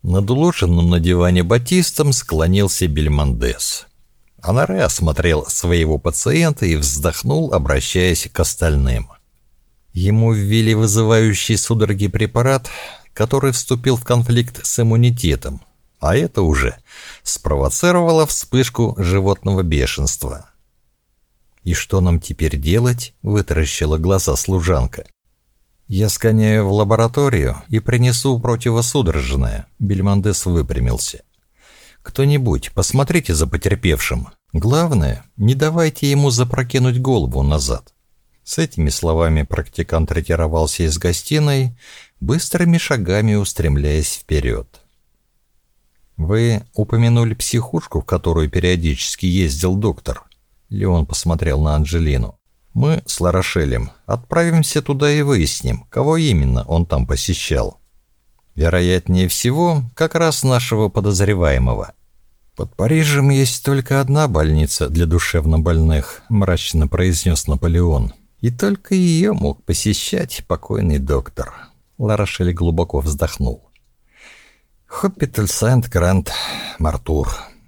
Над уложенным на диване батистом склонился Бельмондес. Анаре осмотрел своего пациента и вздохнул, обращаясь к остальным. Ему ввели вызывающий судороги препарат, который вступил в конфликт с иммунитетом, а это уже спровоцировало вспышку животного бешенства. «И что нам теперь делать?» — вытаращила глаза служанка. «Я сгоняю в лабораторию и принесу противосудорожное», — Бельмондес выпрямился. «Кто-нибудь, посмотрите за потерпевшим. Главное, не давайте ему запрокинуть голову назад». С этими словами практикант ретировался из гостиной, быстрыми шагами устремляясь вперед. «Вы упомянули психушку, в которую периодически ездил доктор?» Леон посмотрел на Анжелину. «Мы с Ларошелем отправимся туда и выясним, кого именно он там посещал. Вероятнее всего, как раз нашего подозреваемого». «Под Парижем есть только одна больница для душевнобольных», — мрачно произнес Наполеон. «И только ее мог посещать покойный доктор». Ларошель глубоко вздохнул. «Хоппиталь Сент-Гранд-Мартур».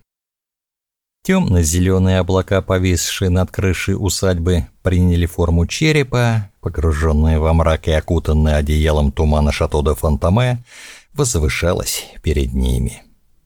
Темно-зеленые облака, повисшие над крышей усадьбы, приняли форму черепа, погруженная во мрак и окутанная одеялом тумана Шато де Фонтаме, возвышалась перед ними.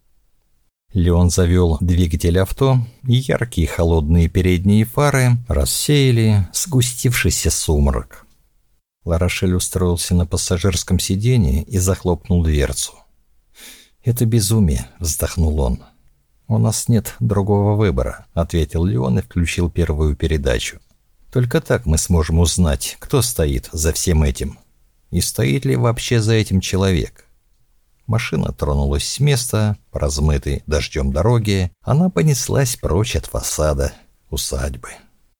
Леон завел двигатель авто, и яркие холодные передние фары рассеяли сгустившийся сумрак. Ларошель устроился на пассажирском сиденье и захлопнул дверцу. «Это безумие», — вздохнул он. «У нас нет другого выбора», — ответил Леон и включил первую передачу. «Только так мы сможем узнать, кто стоит за всем этим. И стоит ли вообще за этим человек». Машина тронулась с места, по размытой дождем дороге, она понеслась прочь от фасада усадьбы.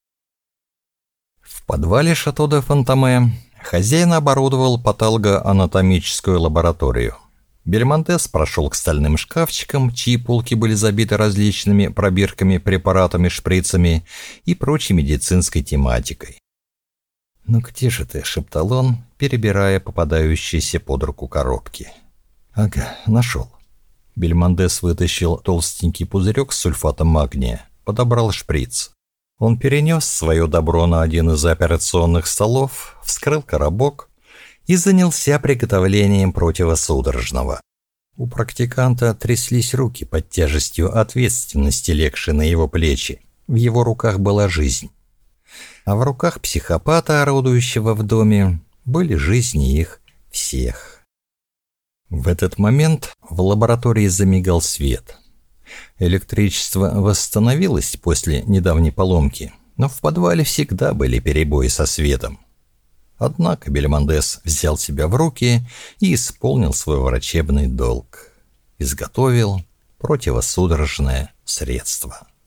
В подвале Шато де Фонтаме хозяин оборудовал патологоанатомическую лабораторию. Бельмондес прошел к стальным шкафчикам, чьи полки были забиты различными пробирками, препаратами, шприцами и прочей медицинской тематикой. «Ну где же ты?» — шептал он, перебирая попадающиеся под руку коробки. «Ага, нашел». Бельмондес вытащил толстенький пузырек с сульфатом магния, подобрал шприц. Он перенес свое добро на один из операционных столов, вскрыл коробок и занялся приготовлением противосудорожного. У практиканта тряслись руки под тяжестью ответственности, легшей на его плечи. В его руках была жизнь. А в руках психопата, орудующего в доме, были жизни их всех. В этот момент в лаборатории замигал свет. Электричество восстановилось после недавней поломки, но в подвале всегда были перебои со светом. Однако Бельмондес взял себя в руки и исполнил свой врачебный долг. Изготовил противосудорожное средство.